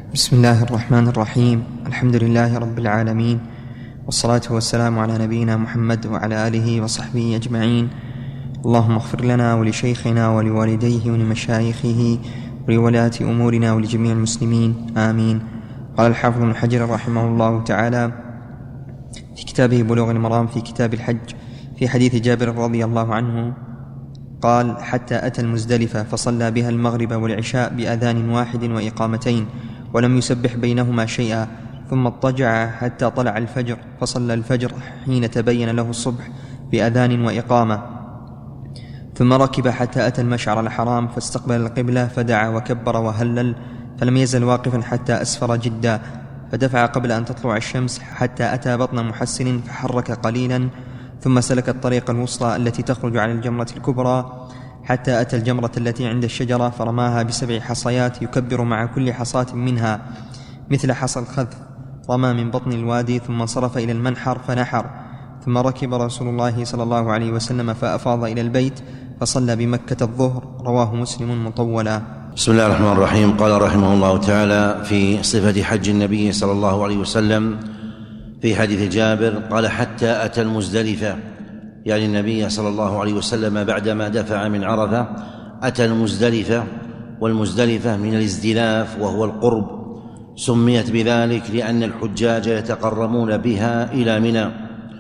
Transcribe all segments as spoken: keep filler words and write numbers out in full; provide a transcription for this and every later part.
بسم الله الرحمن الرحيم. الحمد لله رب العالمين، والصلاة والسلام على نبينا محمد وعلى آله وصحبه أجمعين. اللهم اغفر لنا ولشيخنا ولوالديه ولمشايخه ولولاة أمورنا ولجميع المسلمين، آمين. قال الحافظ ابن حجر رحمه الله تعالى في كتابه بلوغ المرام في كتاب الحج في حديث جابر رضي الله عنه قال: حتى أتى المزدلفة فصلى بها المغرب والعشاء بأذان واحد وإقامتين، ولم يسبح بينهما شيئا، ثم اضطجع حتى طلع الفجر فصلى الفجر حين تبين له الصبح بأذان وإقامة، ثم ركب حتى أتى المشعر الحرام فاستقبل القبلة فدعا وكبر وهلل، فلم يزل واقفا حتى أسفر جدا، فدفع قبل أن تطلع الشمس حتى أتى بطن محسن فحرك قليلا، ثم سلك الطريق الوسطى التي تخرج على الجمرة الكبرى حتى أتى الجمرة التي عند الشجرة فرماها بسبع حصيات يكبر مع كل حصاة منها مثل حصى الخذف، رمى من بطن الوادي، ثم انصرف إلى المنحر فنحر، ثم ركب رسول الله صلى الله عليه وسلم فأفاض إلى البيت فصلى بمكة الظهر. رواه مسلم مطولا. بسم الله الرحمن الرحيم. قال رحمه الله تعالى في صفة حج النبي صلى الله عليه وسلم في حديث جابر قال: حتى أتى المزدلفة، يعني النبي صلى الله عليه وسلم بعدما دفع من عرفة أتى المزدلفة، والمزدلفة من الازدلاف وهو القرب، سميت بذلك لأن الحجاج يتقربون بها إلى منى،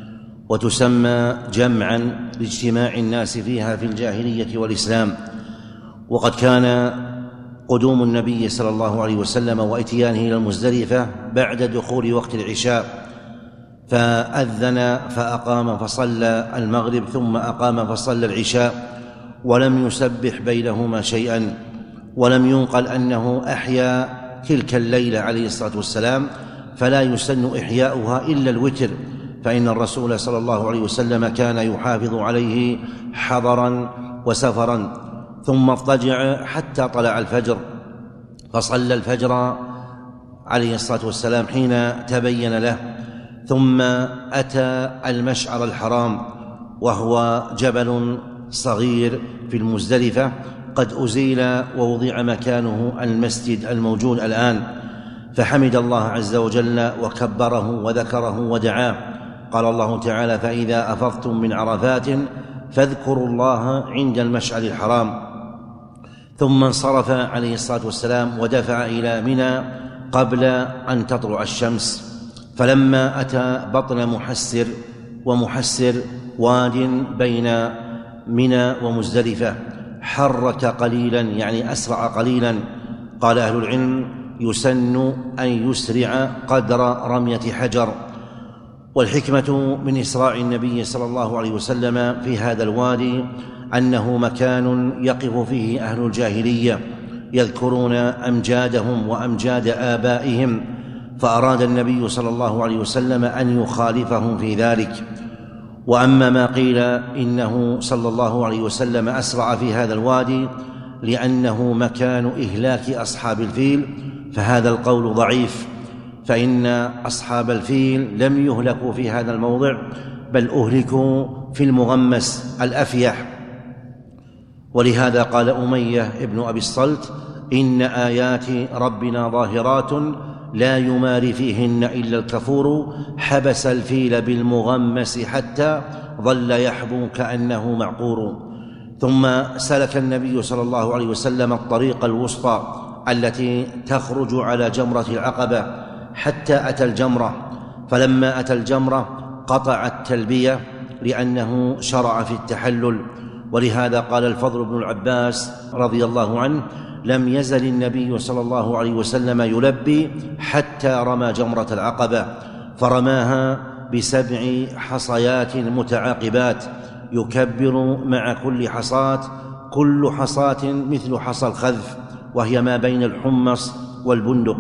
وتسمى جمعا لاجتماع الناس فيها في الجاهلية والإسلام. وقد كان قدوم النبي صلى الله عليه وسلم وإتيانه إلى المزدلفة بعد دخول وقت العشاء، فأذن فأقام فصلى المغرب ثم أقام فصلى العشاء، ولم يسبح بينهما شيئا، ولم ينقل أنه أحيا تلك الليلة عليه الصلاة والسلام، فلا يسن إحياؤها إلا الوتر، فإن الرسول صلى الله عليه وسلم كان يحافظ عليه حضرا وسفرا. ثم اضطجع حتى طلع الفجر فصلى الفجر عليه الصلاة والسلام حين تبين له، ثم أتى المشعر الحرام وهو جبل صغير في المزدلفة قد أزيل ووضع مكانه المسجد الموجود الآن، فحمد الله عز وجل وكبره وذكره ودعاه. قال الله تعالى: فإذا أفضتم من عرفات فاذكروا الله عند المشعر الحرام. ثم انصرف عليه الصلاة والسلام ودفع إلى منى قبل أن تطلع الشمس، فلما أتى بطن محسر، ومحسر واد بين منى ومزدلفة، حرك قليلا يعني أسرع قليلا. قال أهل العلم: يسن أن يسرع قدر رمية حجر. والحكمة من إسراع النبي صلى الله عليه وسلم في هذا الوادي أنه مكان يقف فيه أهل الجاهلية يذكرون أمجادهم وأمجاد آبائهم، فأراد النبي صلى الله عليه وسلم أن يخالفهم في ذلك. وأما ما قيل إنه صلى الله عليه وسلم أسرع في هذا الوادي لأنه مكان إهلاك أصحاب الفيل، فهذا القول ضعيف، فإن أصحاب الفيل لم يهلكوا في هذا الموضع، بل أهلكوا في المغمس الأفيح. ولهذا قال أمية ابن أبي الصلت: إن آيات ربنا ظاهرات لا يماري فيهن إلا الكفور، حبس الفيل بالمغمس حتى ظل يحبو كأنه معقور. ثم سلك النبي صلى الله عليه وسلم الطريق الوسطى التي تخرج على جمرة العقبة حتى أتى الجمرة، فلما أتى الجمرة قطع التلبية لأنه شرع في التحلل. ولهذا قال الفضل بن العباس رضي الله عنه: لم يزل النبي صلى الله عليه وسلم يلبي حتى رمى جمرة العقبة، فرماها بسبع حصيات متعاقبات يكبر مع كل حصاة، كل حصاة مثل حصى الخذف، وهي ما بين الحمص والبندق.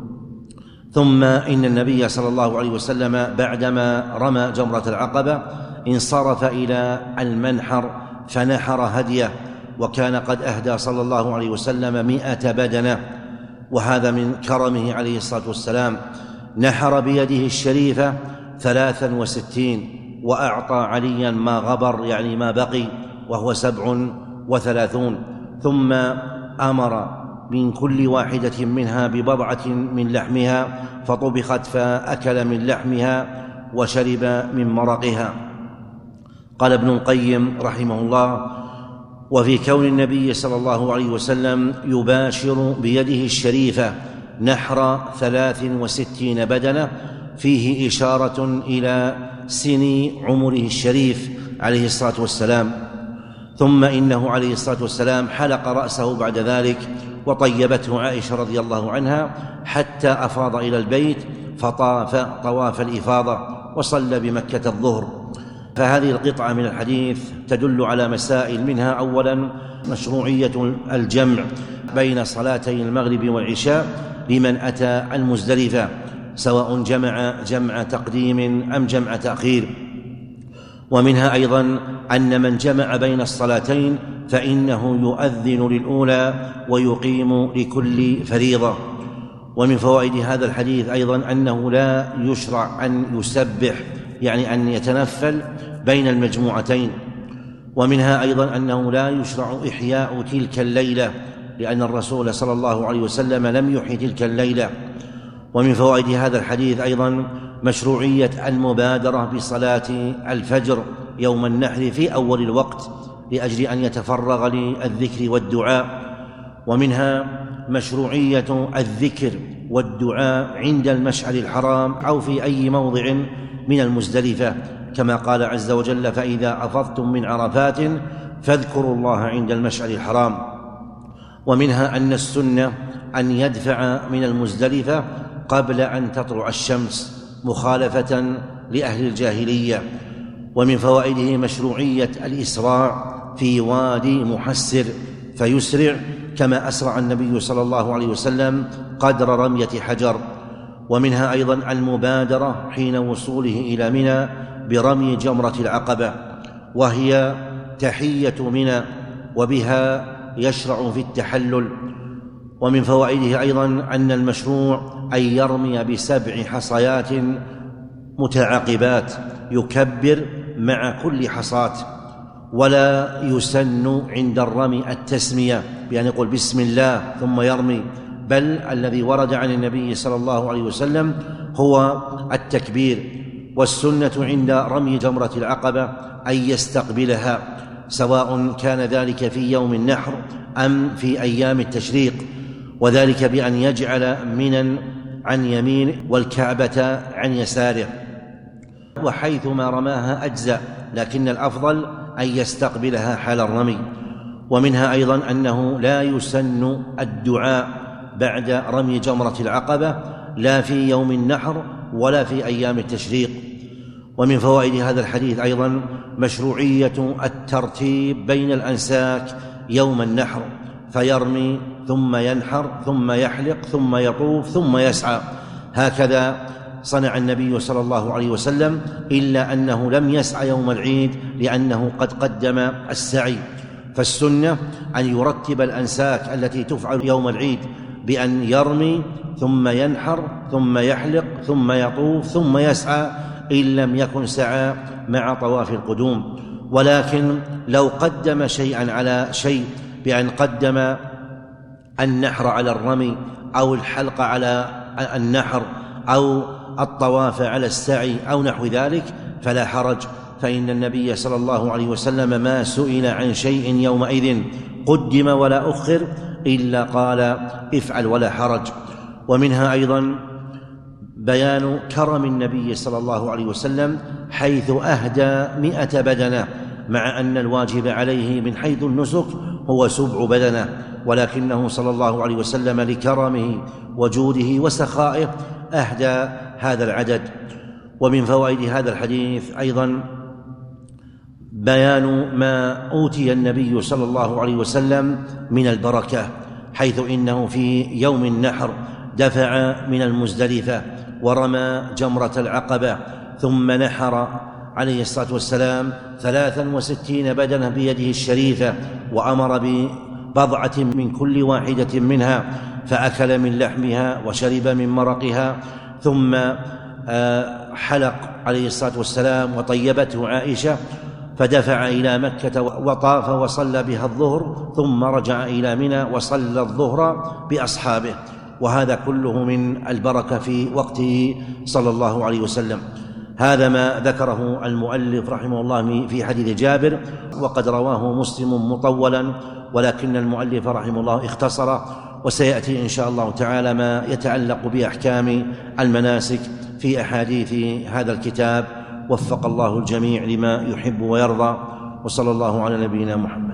ثم إن النبي صلى الله عليه وسلم بعدما رمى جمرة العقبة انصرف إلى المنحر فنحر هديه، وكان قد أهدى صلى الله عليه وسلم مئة بدنة، وهذا من كرمه عليه الصلاة والسلام. نحر بيده الشريفة ثلاثا وستين، وأعطى عليا ما غبر يعني ما بقي وهو سبع وثلاثون. ثم أمر من كل واحدة منها ببضعة من لحمها فطبخت فأكل من لحمها وشرب من مرقها. قال ابن القيم رحمه الله: وفي كون النبي صلى الله عليه وسلم يباشر بيده الشريفة نحر ثلاث وستين بدنة فيه إشارة إلى سن عمره الشريف عليه الصلاة والسلام. ثم إنه عليه الصلاة والسلام حلق رأسه بعد ذلك وطيبته عائشة رضي الله عنها حتى أفاض إلى البيت فطاف طواف الإفاضة وصلى بمكة الظهر. فهذه القطعة من الحديث تدل على مسائل، منها أولا مشروعية الجمع بين صلاتي المغرب والعشاء لمن أتى المزدلفة، سواء جمع جمع تقديم أم جمع تأخير. ومنها أيضا أن من جمع بين الصلاتين فإنه يؤذن للأولى ويقيم لكل فريضة. ومن فوائد هذا الحديث أيضا أنه لا يشرع أن يسبح، يعني أن يتنفل بين المجموعتين. ومنها أيضا أنه لا يشرع إحياء تلك الليلة، لأن الرسول صلى الله عليه وسلم لم يحيي تلك الليلة. ومن فوائد هذا الحديث أيضا مشروعية المبادرة بصلاة الفجر يوم النحر في أول الوقت لأجل أن يتفرغ للذكر والدعاء. ومنها مشروعية الذكر والدعاء عند المشعر الحرام أو في أي موضع من المزدلفة، كما قال عز وجل: فإذا أفضتم من عرفات فاذكروا الله عند المشعر الحرام. ومنها أن السنة أن يدفع من المزدلفة قبل أن تطلع الشمس مخالفة لأهل الجاهلية. ومن فوائده مشروعية الإسراع في وادي محسر فيسرع كما أسرع النبي صلى الله عليه وسلم قدر رمية حجر. ومنها أيضا المبادرة حين وصوله إلى منى برمي جمرة العقبة، وهي تحية منى وبها يشرع في التحلل. ومن فوائده أيضا أن المشروع أن يرمي بسبع حصيات متعاقبات يكبر مع كل حصاة، ولا يسن عند الرمي التسمية بأن يقول بسم الله ثم يرمي، بل الذي ورد عن النبي صلى الله عليه وسلم هو التكبير. والسنة عند رمي جمرة العقبة أن يستقبلها، سواء كان ذلك في يوم النحر أم في أيام التشريق، وذلك بأن يجعل منى عن يمينه والكعبة عن يساره، وحيثما رماها أجزأ، لكن الأفضل أن يستقبلها حال الرمي. ومنها أيضا أنه لا يسن الدعاء بعد رمي جمرة العقبة لا في يوم النحر ولا في أيام التشريق. ومن فوائد هذا الحديث أيضا مشروعية الترتيب بين الأنساك يوم النحر، فيرمي ثم ينحر ثم يحلق ثم يطوف ثم يسعى، هكذا صنع النبي صلى الله عليه وسلم، إلا أنه لم يسعى يوم العيد لأنه قد قدم السعي. فالسنة أن يرتب الأنساك التي تفعل يوم العيد بأن يرمي ثم ينحر ثم يحلق ثم يطوف ثم يسعى، إن لم يكن سعى مع طواف القدوم. ولكن لو قدم شيئا على شيء بأن قدم النحر على الرمي أو الحلق على النحر أو الطواف على السعي أو نحو ذلك فلا حرج، فإن النبي صلى الله عليه وسلم ما سئل عن شيء يومئذ قدم ولا أخر إلا قال افعل ولا حرج. ومنها أيضا بيان كرم النبي صلى الله عليه وسلم حيث أهدى مئة بدنة، مع أن الواجب عليه من حيث النسك هو سبع بدنة، ولكنه صلى الله عليه وسلم لكرمه وجوده وسخائه أهدى هذا العدد. ومن فوائد هذا الحديث أيضا بيان ما أوتي النبي صلى الله عليه وسلم من البركة، حيث إنه في يوم النحر دفع من المزدلفة ورمى جمرة العقبة، ثم نحر عليه الصلاة والسلام ثلاثا وستين بدنة بيده الشريفة، وأمر ببضعة من كل واحدة منها فأكل من لحمها وشرب من مرقها، ثم حلق عليه الصلاة والسلام وطيبته عائشة، فدفع إلى مكة وطاف وصلى بها الظهر، ثم رجع إلى منى وصلى الظهر بأصحابه، وهذا كله من البركة في وقته صلى الله عليه وسلم. هذا ما ذكره المؤلف رحمه الله في حديث جابر، وقد رواه مسلم مطولا، ولكن المؤلف رحمه الله اختصر، وسيأتي إن شاء الله تعالى ما يتعلق بأحكام المناسك في أحاديث هذا الكتاب. وفق الله الجميع لما يحب ويرضى، وصلى الله على نبينا محمد.